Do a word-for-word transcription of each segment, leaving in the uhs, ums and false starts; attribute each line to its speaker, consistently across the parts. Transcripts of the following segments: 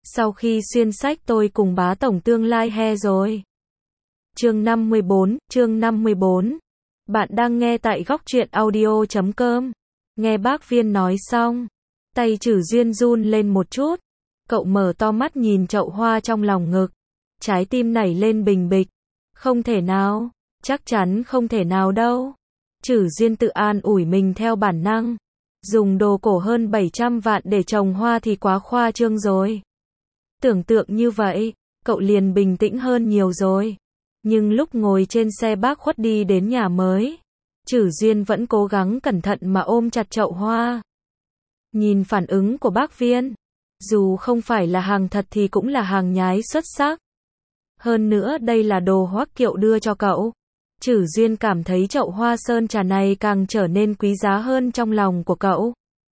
Speaker 1: Sau khi xuyên sách tôi cùng bá tổng tương lai he rồi. Chương năm mươi bốn, chương năm mươi bốn. Bạn đang nghe tại góc truyện audio chấm com. Nghe bác Viên nói xong, tay Trử Duyên run lên một chút. Cậu mở to mắt nhìn chậu hoa trong lòng ngực. Trái tim nảy lên bình bịch. Không thể nào, chắc chắn không thể nào đâu. Trử Duyên tự an ủi mình theo bản năng. Dùng đồ cổ hơn bảy trăm vạn để trồng hoa thì quá khoa trương rồi. Tưởng tượng như vậy, cậu liền bình tĩnh hơn nhiều rồi. Nhưng lúc ngồi trên xe bác Khuất đi đến nhà mới, Trử Duyên vẫn cố gắng cẩn thận mà ôm chặt chậu hoa. Nhìn phản ứng của bác Viên, dù không phải là hàng thật thì cũng là hàng nhái xuất sắc. Hơn nữa đây là đồ Hoắc Kiệu đưa cho cậu. Trử Duyên cảm thấy chậu hoa sơn trà này càng trở nên quý giá hơn trong lòng của cậu.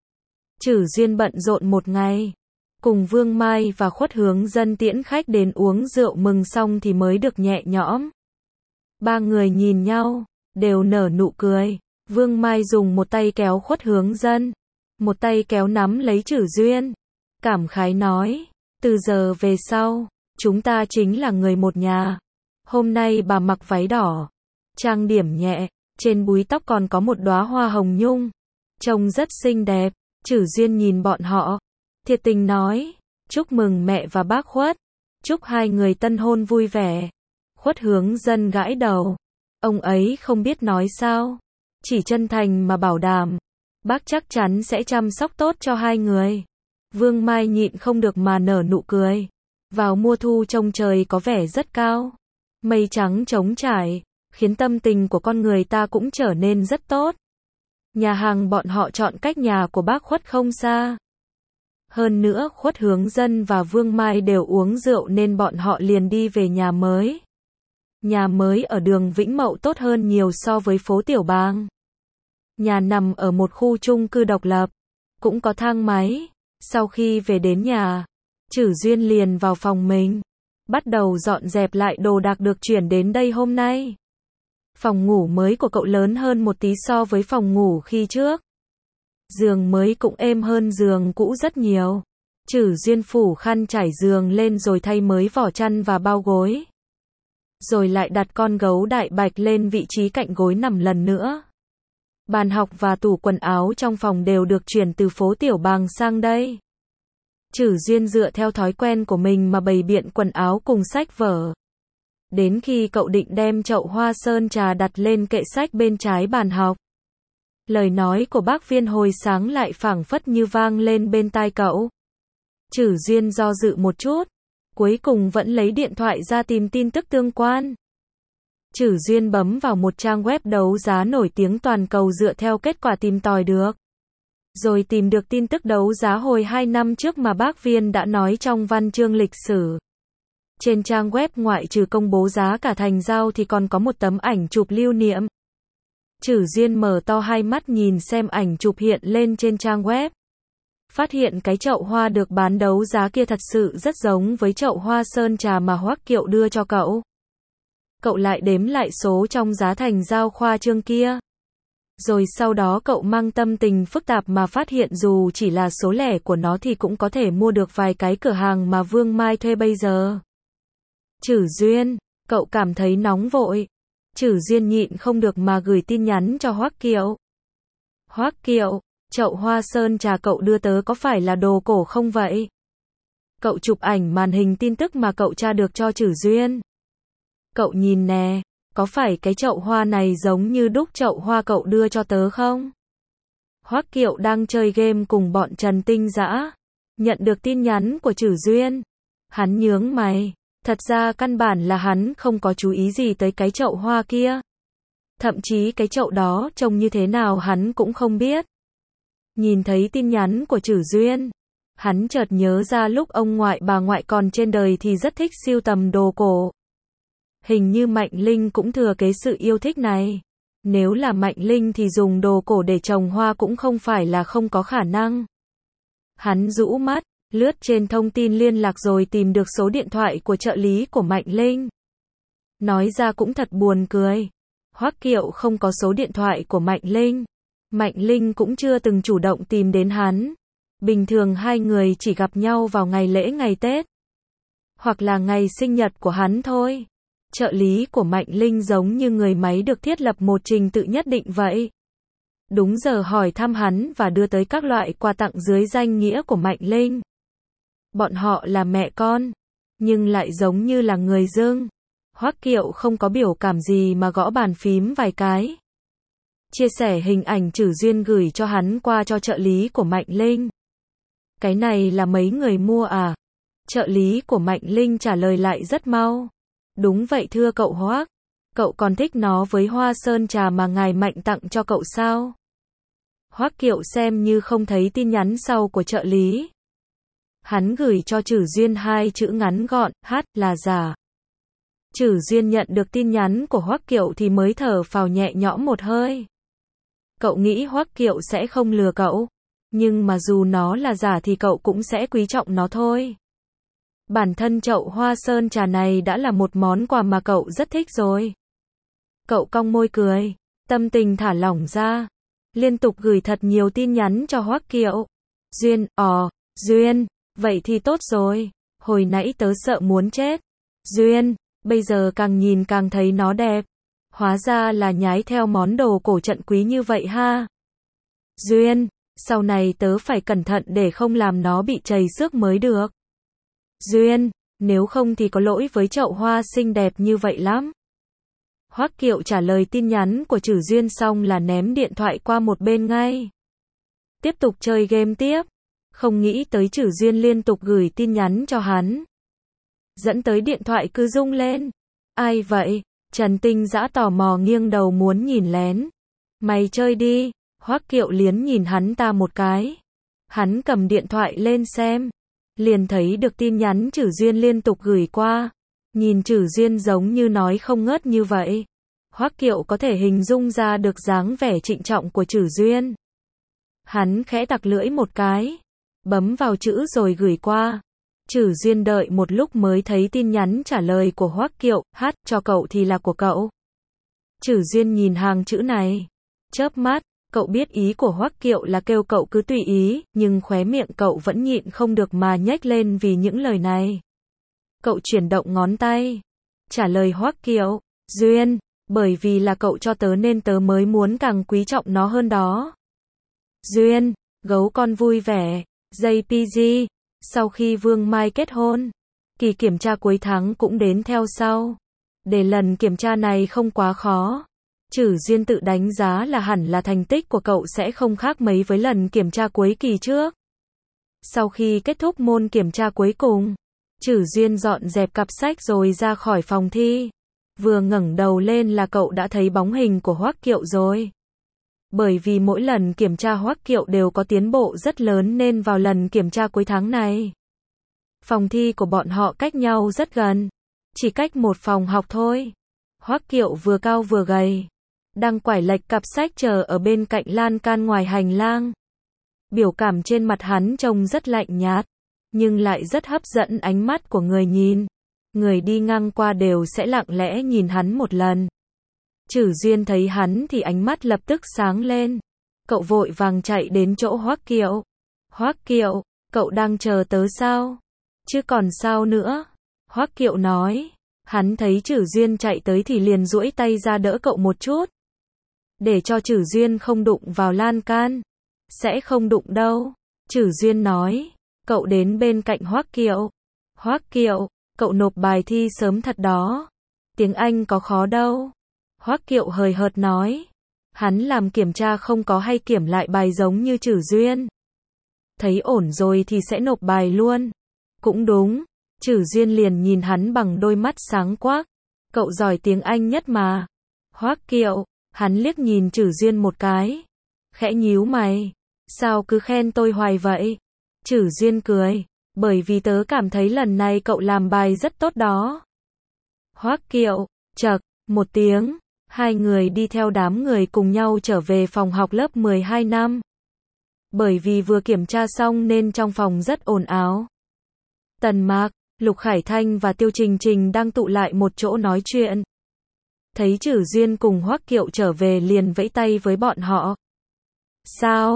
Speaker 1: Trử Duyên bận rộn một ngày, cùng Vương Mai và Khuất Hướng Dân tiễn khách đến uống rượu mừng xong thì mới được nhẹ nhõm. Ba người nhìn nhau, đều nở nụ cười. Vương Mai dùng một tay kéo Khuất Hướng Dân, một tay kéo nắm lấy Trử Duyên. Cảm khái nói, từ giờ về sau, chúng ta chính là người một nhà. Hôm nay bà mặc váy đỏ, trang điểm nhẹ, trên búi tóc còn có một đóa hoa hồng nhung. Trông rất xinh đẹp. Trử Duyên nhìn bọn họ, thiệt tình nói, chúc mừng mẹ và bác Khuất, chúc hai người tân hôn vui vẻ. Khuất Hướng Dân gãi đầu, ông ấy không biết nói sao, chỉ chân thành mà bảo đảm, bác chắc chắn sẽ chăm sóc tốt cho hai người. Vương Mai nhịn không được mà nở nụ cười. Vào mùa thu trông trời có vẻ rất cao, mây trắng trống trải, khiến tâm tình của con người ta cũng trở nên rất tốt. Nhà hàng bọn họ chọn cách nhà của bác Khuất không xa. Hơn nữa Khuất Hướng Dân và Vương Mai đều uống rượu nên bọn họ liền đi về nhà mới. Nhà mới ở đường Vĩnh Mậu tốt hơn nhiều so với phố Tiểu Bàng. Nhà nằm ở một khu chung cư độc lập, cũng có thang máy. Sau khi về đến nhà, Trử Duyên liền vào phòng mình, bắt đầu dọn dẹp lại đồ đạc được chuyển đến đây hôm nay. Phòng ngủ mới của cậu lớn hơn một tí so với phòng ngủ khi trước. Giường mới cũng êm hơn giường cũ rất nhiều. Trử Duyên phủ khăn trải giường lên rồi thay mới vỏ chăn và bao gối. Rồi lại đặt con gấu đại bạch lên vị trí cạnh gối nằm lần nữa. Bàn học và tủ quần áo trong phòng đều được chuyển từ phố Tiểu Bàng sang đây. Trử Duyên dựa theo thói quen của mình mà bày biện quần áo cùng sách vở. Đến khi cậu định đem chậu hoa sơn trà đặt lên kệ sách bên trái bàn học, lời nói của bác Viên hồi sáng lại phảng phất như vang lên bên tai cậu. Trử Duyên do dự một chút, cuối cùng vẫn lấy điện thoại ra tìm tin tức tương quan. Trử Duyên bấm vào một trang web đấu giá nổi tiếng toàn cầu dựa theo kết quả tìm tòi được. Rồi tìm được tin tức đấu giá hồi hai năm trước mà bác Viên đã nói trong văn chương lịch sử. Trên trang web ngoại trừ công bố giá cả thành giao thì còn có một tấm ảnh chụp lưu niệm. Trử Duyên mở to hai mắt nhìn xem ảnh chụp hiện lên trên trang web. Phát hiện cái chậu hoa được bán đấu giá kia thật sự rất giống với chậu hoa sơn trà mà Hoắc Kiệu đưa cho cậu. Cậu lại đếm lại số trong giá thành giao khoa trương kia. Rồi sau đó cậu mang tâm tình phức tạp mà phát hiện dù chỉ là số lẻ của nó thì cũng có thể mua được vài cái cửa hàng mà Vương Mai thuê bây giờ. Trử Duyên, cậu cảm thấy nóng vội. Trử Duyên nhịn không được mà gửi tin nhắn cho Hoắc Kiệu. Hoắc Kiệu, chậu hoa sơn trà cậu đưa tớ có phải là đồ cổ không vậy? Cậu chụp ảnh màn hình tin tức mà cậu tra được cho Trử Duyên. Cậu nhìn nè, có phải cái chậu hoa này giống như đúc chậu hoa cậu đưa cho tớ không? Hoắc Kiệu đang chơi game cùng bọn Trần Tinh Dã, nhận được tin nhắn của Trử Duyên. Hắn nhướng mày. Thật ra căn bản là hắn không có chú ý gì tới cái chậu hoa kia. Thậm chí cái chậu đó trông như thế nào hắn cũng không biết. Nhìn thấy tin nhắn của Trử Duyên, hắn chợt nhớ ra lúc ông ngoại bà ngoại còn trên đời thì rất thích sưu tầm đồ cổ. Hình như Mạnh Linh cũng thừa kế sự yêu thích này. Nếu là Mạnh Linh thì dùng đồ cổ để trồng hoa cũng không phải là không có khả năng. Hắn rũ mắt, lướt trên thông tin liên lạc rồi tìm được số điện thoại của trợ lý của Mạnh Linh. Nói ra cũng thật buồn cười. Hoắc Kiệu không có số điện thoại của Mạnh Linh. Mạnh Linh cũng chưa từng chủ động tìm đến hắn. Bình thường hai người chỉ gặp nhau vào ngày lễ ngày Tết, hoặc là ngày sinh nhật của hắn thôi. Trợ lý của Mạnh Linh giống như người máy được thiết lập một trình tự nhất định vậy. Đúng giờ hỏi thăm hắn và đưa tới các loại quà tặng dưới danh nghĩa của Mạnh Linh. Bọn họ là mẹ con, nhưng lại giống như là người dưng. Hoắc Kiệu không có biểu cảm gì mà gõ bàn phím vài cái. Chia sẻ hình ảnh Trử Duyên gửi cho hắn qua cho trợ lý của Mạnh Linh. Cái này là mấy người mua à? Trợ lý của Mạnh Linh trả lời lại rất mau. Đúng vậy thưa cậu Hoắc. Cậu còn thích nó với hoa sơn trà mà ngài Mạnh tặng cho cậu sao? Hoắc Kiệu xem như không thấy tin nhắn sau của trợ lý. Hắn gửi cho Trử Duyên hai chữ ngắn gọn, hát là giả. Trử Duyên nhận được tin nhắn của Hoắc Kiệu thì mới thở phào nhẹ nhõm một hơi. Cậu nghĩ Hoắc Kiệu sẽ không lừa cậu, nhưng mà dù nó là giả thì cậu cũng sẽ quý trọng nó thôi. Bản thân chậu hoa sơn trà này đã là một món quà mà cậu rất thích rồi. Cậu cong môi cười, tâm tình thả lỏng ra, liên tục gửi thật nhiều tin nhắn cho Hoắc Kiệu. Duyên, ò, Duyên, vậy thì tốt rồi, hồi nãy tớ sợ muốn chết. Duyên, bây giờ càng nhìn càng thấy nó đẹp. Hóa ra là nhái theo món đồ cổ trận quý như vậy ha. Duyên, sau này tớ phải cẩn thận để không làm nó bị trầy xước mới được. Duyên, nếu không thì có lỗi với chậu hoa xinh đẹp như vậy lắm. Hoắc Kiệu trả lời tin nhắn của Trử Duyên xong là ném điện thoại qua một bên ngay. Tiếp tục chơi game tiếp. Không nghĩ tới Trử Duyên liên tục gửi tin nhắn cho hắn. Dẫn tới điện thoại cứ rung lên. Ai vậy? Trần Tinh Dã tò mò nghiêng đầu muốn nhìn lén. Mày chơi đi. Hoắc Kiệu liến nhìn hắn ta một cái. Hắn cầm điện thoại lên xem. Liền thấy được tin nhắn Trử Duyên liên tục gửi qua. Nhìn Trử Duyên giống như nói không ngớt như vậy. Hoắc Kiệu có thể hình dung ra được dáng vẻ trịnh trọng của Trử Duyên. Hắn khẽ tặc lưỡi một cái. Bấm vào chữ rồi gửi qua. Trử Duyên đợi một lúc mới thấy tin nhắn trả lời của Hoắc Kiệu, hát cho cậu thì là của cậu. Trử Duyên nhìn hàng chữ này. Chớp mắt, cậu biết ý của Hoắc Kiệu là kêu cậu cứ tùy ý, nhưng khóe miệng cậu vẫn nhịn không được mà nhếch lên vì những lời này. Cậu chuyển động ngón tay. Trả lời Hoắc Kiệu, Duyên, bởi vì là cậu cho tớ nên tớ mới muốn càng quý trọng nó hơn đó. Duyên, gấu con vui vẻ, jay pê giê, sau khi Vương Mai kết hôn, kỳ kiểm tra cuối tháng cũng đến theo sau. Để lần kiểm tra này không quá khó. Trử Duyên tự đánh giá là hẳn là thành tích của cậu sẽ không khác mấy với lần kiểm tra cuối kỳ trước. Sau khi kết thúc môn kiểm tra cuối cùng, Trử Duyên dọn dẹp cặp sách rồi ra khỏi phòng thi. Vừa ngẩng đầu lên là cậu đã thấy bóng hình của Hoắc Kiệu rồi. Bởi vì mỗi lần kiểm tra Hoắc Kiệu đều có tiến bộ rất lớn nên vào lần kiểm tra cuối tháng này, phòng thi của bọn họ cách nhau rất gần, chỉ cách một phòng học thôi. Hoắc Kiệu vừa cao vừa gầy, đang quải lệch cặp sách chờ ở bên cạnh lan can ngoài hành lang. Biểu cảm trên mặt hắn trông rất lạnh nhạt, nhưng lại rất hấp dẫn ánh mắt của người nhìn. Người đi ngang qua đều sẽ lặng lẽ nhìn hắn một lần. Trử Duyên thấy hắn thì ánh mắt lập tức sáng lên. Cậu vội vàng chạy đến chỗ Hoắc Kiệu. Hoắc Kiệu, cậu đang chờ tớ sao? Chứ còn sao nữa? Hoắc Kiệu nói. Hắn thấy Trử Duyên chạy tới thì liền duỗi tay ra đỡ cậu một chút. Để cho Trử Duyên không đụng vào lan can. Sẽ không đụng đâu. Trử Duyên nói. Cậu đến bên cạnh Hoắc Kiệu. Hoắc Kiệu, cậu nộp bài thi sớm thật đó. Tiếng Anh có khó đâu. Hoắc Kiệu hời hợt nói. Hắn làm kiểm tra không có hay kiểm lại bài giống như Trử Duyên. Thấy ổn rồi thì sẽ nộp bài luôn. Cũng đúng. Trử Duyên liền nhìn hắn bằng đôi mắt sáng quắc. Cậu giỏi tiếng Anh nhất mà. Hoắc Kiệu, hắn liếc nhìn Trử Duyên một cái. Khẽ nhíu mày. Sao cứ khen tôi hoài vậy? Trử Duyên cười. Bởi vì tớ cảm thấy lần này cậu làm bài rất tốt đó. Hoắc Kiệu, chậc, một tiếng. Hai người đi theo đám người cùng nhau trở về phòng học lớp mười hai năm. Bởi vì vừa kiểm tra xong nên trong phòng rất ồn ào. Tần Mạc, Lục Khải Thanh và Tiêu Trình Trình đang tụ lại một chỗ nói chuyện. Thấy Trử Duyên cùng Hoắc Kiệu trở về liền vẫy tay với bọn họ. Sao?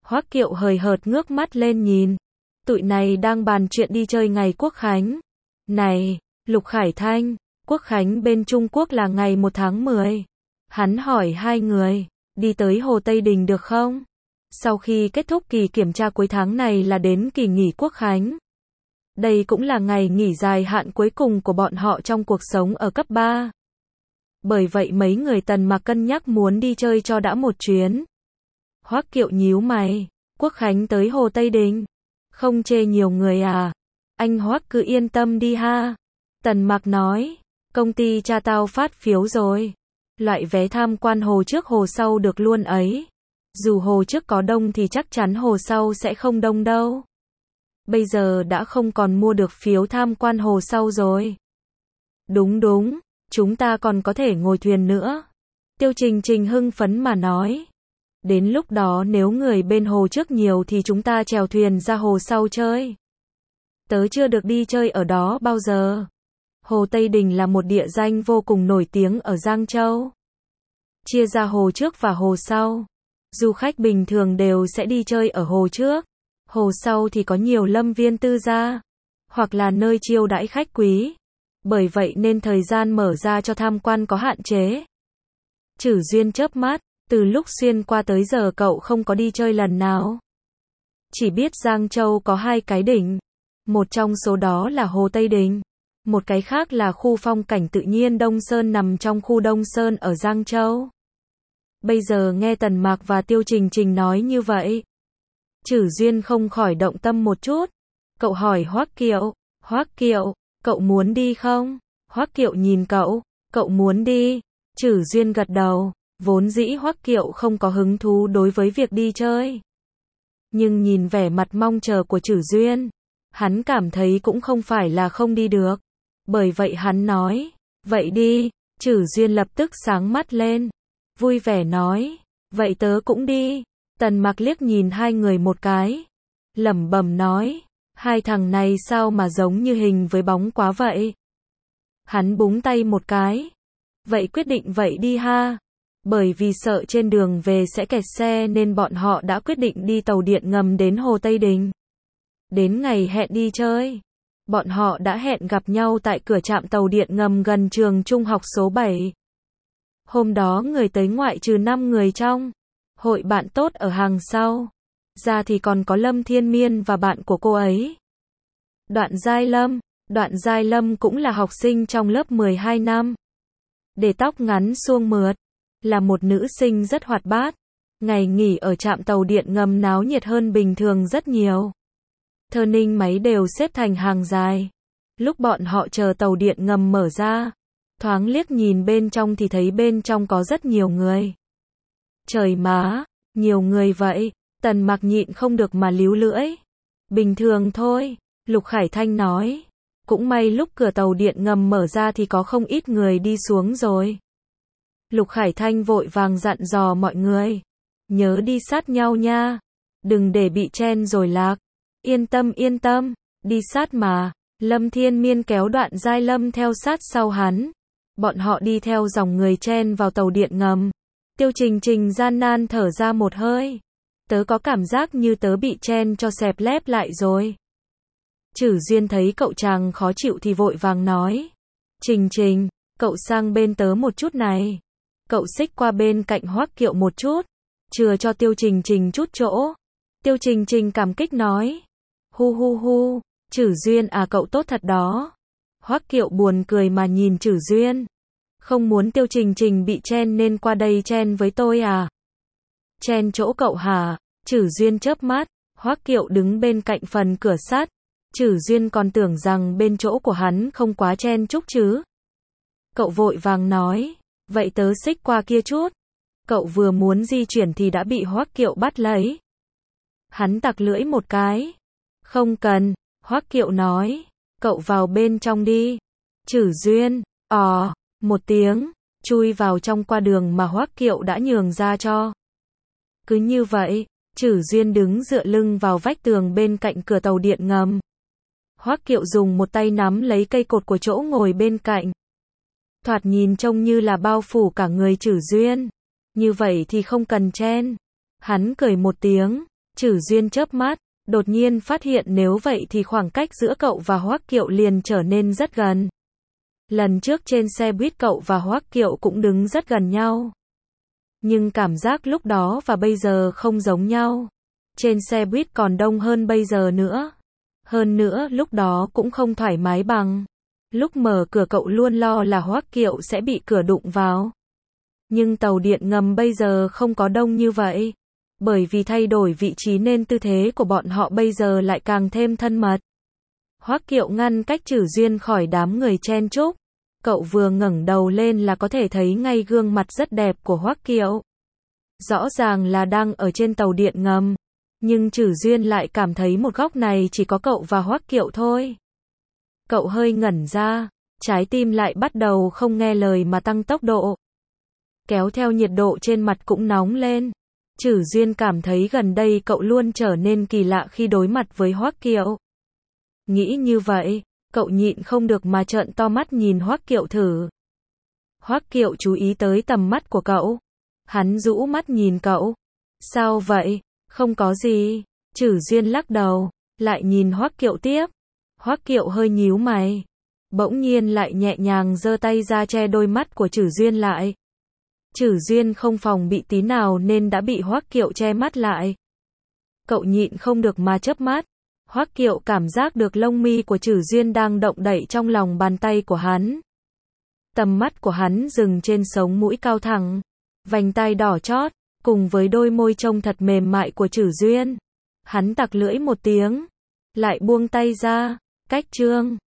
Speaker 1: Hoắc Kiệu hời hợt ngước mắt lên nhìn. Tụi này đang bàn chuyện đi chơi ngày Quốc Khánh. Này, Lục Khải Thanh, Quốc Khánh bên Trung Quốc là ngày một tháng mười. Hắn hỏi hai người, đi tới Hồ Tây Đình được không? Sau khi kết thúc kỳ kiểm tra cuối tháng này là đến kỳ nghỉ Quốc Khánh. Đây cũng là ngày nghỉ dài hạn cuối cùng của bọn họ trong cuộc sống ở cấp ba. Bởi vậy mấy người Tần Mạc cân nhắc muốn đi chơi cho đã một chuyến. Hoắc Kiệu nhíu mày, Quốc Khánh tới Hồ Tây Đình. Không chê nhiều người à? Anh Hoắc cứ yên tâm đi ha. Tần Mạc nói, công ty cha tao phát phiếu rồi. Loại vé tham quan hồ trước hồ sau được luôn ấy. Dù hồ trước có đông thì chắc chắn hồ sau sẽ không đông đâu. Bây giờ đã không còn mua được phiếu tham quan hồ sau rồi. Đúng đúng, chúng ta còn có thể ngồi thuyền nữa. Tiêu Trình Trình hưng phấn mà nói. Đến lúc đó nếu người bên hồ trước nhiều thì chúng ta chèo thuyền ra hồ sau chơi. Tớ chưa được đi chơi ở đó bao giờ. Hồ Tây Đình là một địa danh vô cùng nổi tiếng ở Giang Châu. Chia ra hồ trước và hồ sau. Du khách bình thường đều sẽ đi chơi ở hồ trước. Hồ sau thì có nhiều lâm viên tư gia, hoặc là nơi chiêu đãi khách quý. Bởi vậy nên thời gian mở ra cho tham quan có hạn chế. Chử Duyên chớp mắt, từ lúc xuyên qua tới giờ cậu không có đi chơi lần nào. Chỉ biết Giang Châu có hai cái đỉnh. Một trong số đó là Hồ Tây Đình. Một cái khác là khu phong cảnh tự nhiên Đông Sơn nằm trong khu Đông Sơn ở Giang Châu. Bây giờ nghe Tần Mạc và Tiêu Trình Trình nói như vậy. Chử Duyên không khỏi động tâm một chút. Cậu hỏi Hoắc Kiệu, Hoắc Kiệu, cậu muốn đi không? Hoắc Kiệu nhìn cậu, cậu muốn đi. Chử Duyên gật đầu, vốn dĩ Hoắc Kiệu không có hứng thú đối với việc đi chơi. Nhưng nhìn vẻ mặt mong chờ của Chử Duyên, hắn cảm thấy cũng không phải là không đi được. Bởi vậy hắn nói, vậy đi. Chử Duyên lập tức sáng mắt lên, vui vẻ nói, vậy tớ cũng đi. Tần Mạc liếc nhìn hai người một cái, lẩm bẩm nói, hai thằng này sao mà giống như hình với bóng quá vậy. Hắn búng tay một cái, vậy quyết định vậy đi ha. Bởi vì sợ trên đường về sẽ kẹt xe nên bọn họ đã quyết định đi tàu điện ngầm đến Hồ Tây Đình. Đến ngày hẹn đi chơi, bọn họ đã hẹn gặp nhau tại cửa trạm tàu điện ngầm gần trường trung học số bảy. Hôm đó người tới ngoại trừ năm người trong hội bạn tốt ở hàng sau ra thì còn có Lâm Thiên Miên và bạn của cô ấy. Đoạn Giai Lâm, Đoạn Giai Lâm cũng là học sinh trong lớp mười hai năm. Để tóc ngắn suông mượt, là một nữ sinh rất hoạt bát. Ngày nghỉ ở trạm tàu điện ngầm náo nhiệt hơn bình thường rất nhiều. Thơ ninh máy đều xếp thành hàng dài. Lúc bọn họ chờ tàu điện ngầm mở ra, thoáng liếc nhìn bên trong thì thấy bên trong có rất nhiều người. Trời má, nhiều người vậy. Tần Mạc nhịn không được mà líu lưỡi. Bình thường thôi, Lục Khải Thanh nói. Cũng may lúc cửa tàu điện ngầm mở ra thì có không ít người đi xuống rồi. Lục Khải Thanh vội vàng dặn dò mọi người. Nhớ đi sát nhau nha. Đừng để bị chen rồi lạc. Yên tâm yên tâm, đi sát mà. Lâm Thiên Miên kéo Đoạn Giai Lâm theo sát sau hắn. Bọn họ đi theo dòng người chen vào tàu điện ngầm. Tiêu Trình Trình gian nan thở ra một hơi. Tớ có cảm giác như tớ bị chen cho xẹp lép lại rồi. Chử Duyên thấy cậu chàng khó chịu thì vội vàng nói. Trình Trình, cậu sang bên tớ một chút này. Cậu xích qua bên cạnh Hoắc Kiệu một chút. Chừa cho Tiêu Trình Trình chút chỗ. Tiêu Trình Trình cảm kích nói. Hu hu hu, Chử Duyên à cậu tốt thật đó. Hoắc Kiệu buồn cười mà nhìn Chử Duyên. Không muốn Tiêu Trình Trình bị chen nên qua đây chen với tôi à? Chen chỗ cậu hả? Chử Duyên chớp mắt. Hoắc Kiệu đứng bên cạnh phần cửa sắt. Chử Duyên còn tưởng rằng bên chỗ của hắn không quá chen chúc chứ. Cậu vội vàng nói. Vậy tớ xích qua kia chút. Cậu vừa muốn di chuyển thì đã bị Hoắc Kiệu bắt lấy. Hắn tặc lưỡi một cái. Không cần, Hoắc Kiệu nói. Cậu vào bên trong đi. Chử Duyên, ò, một tiếng, chui vào trong qua đường mà Hoắc Kiệu đã nhường ra cho. Cứ như vậy, Chử Duyên đứng dựa lưng vào vách tường bên cạnh cửa tàu điện ngầm. Hoắc Kiệu dùng một tay nắm lấy cây cột của chỗ ngồi bên cạnh. Thoạt nhìn trông như là bao phủ cả người Chử Duyên. Như vậy thì không cần chen. Hắn cười một tiếng, Trử Duyên chớp mắt, đột nhiên phát hiện nếu vậy thì khoảng cách giữa cậu và Hoắc Kiệu liền trở nên rất gần. Lần trước trên xe buýt cậu và Hoắc Kiệu cũng đứng rất gần nhau. Nhưng cảm giác lúc đó và bây giờ không giống nhau. Trên xe buýt còn đông hơn bây giờ nữa. Hơn nữa lúc đó cũng không thoải mái bằng. Lúc mở cửa cậu luôn lo là Hoắc Kiệu sẽ bị cửa đụng vào. Nhưng tàu điện ngầm bây giờ không có đông như vậy. Bởi vì thay đổi vị trí nên tư thế của bọn họ bây giờ lại càng thêm thân mật. Hoắc Kiệu ngăn cách Trử Duyên khỏi đám người chen chúc. Cậu vừa ngẩng đầu lên là có thể thấy ngay gương mặt rất đẹp của Hoắc Kiệu. Rõ ràng là đang ở trên tàu điện ngầm. Nhưng Trử Duyên lại cảm thấy một góc này chỉ có cậu và Hoắc Kiệu thôi. Cậu hơi ngẩn ra, trái tim lại bắt đầu không nghe lời mà tăng tốc độ. Kéo theo nhiệt độ trên mặt cũng nóng lên. Trử Duyên cảm thấy gần đây cậu luôn trở nên kỳ lạ khi đối mặt với Hoắc Kiệu. Nghĩ như vậy, cậu nhịn không được mà trợn to mắt nhìn Hoắc Kiệu thử. Hoắc Kiệu chú ý tới tầm mắt của cậu. Hắn rũ mắt nhìn cậu. Sao vậy? Không có gì. Trử Duyên lắc đầu, lại nhìn Hoắc Kiệu tiếp. Hoắc Kiệu hơi nhíu mày. Bỗng nhiên lại nhẹ nhàng giơ tay ra che đôi mắt của Trử Duyên lại. Trử Duyên không phòng bị tí nào nên đã bị Hoắc Kiệu che mắt lại. Cậu nhịn không được mà chớp mắt. Hoắc Kiệu cảm giác được lông mi của Trử Duyên đang động đậy trong lòng bàn tay của hắn. Tầm mắt của hắn dừng trên sống mũi cao thẳng, vành tai đỏ chót, cùng với đôi môi trông thật mềm mại của Trử Duyên. Hắn tặc lưỡi một tiếng, lại buông tay ra, cách chương.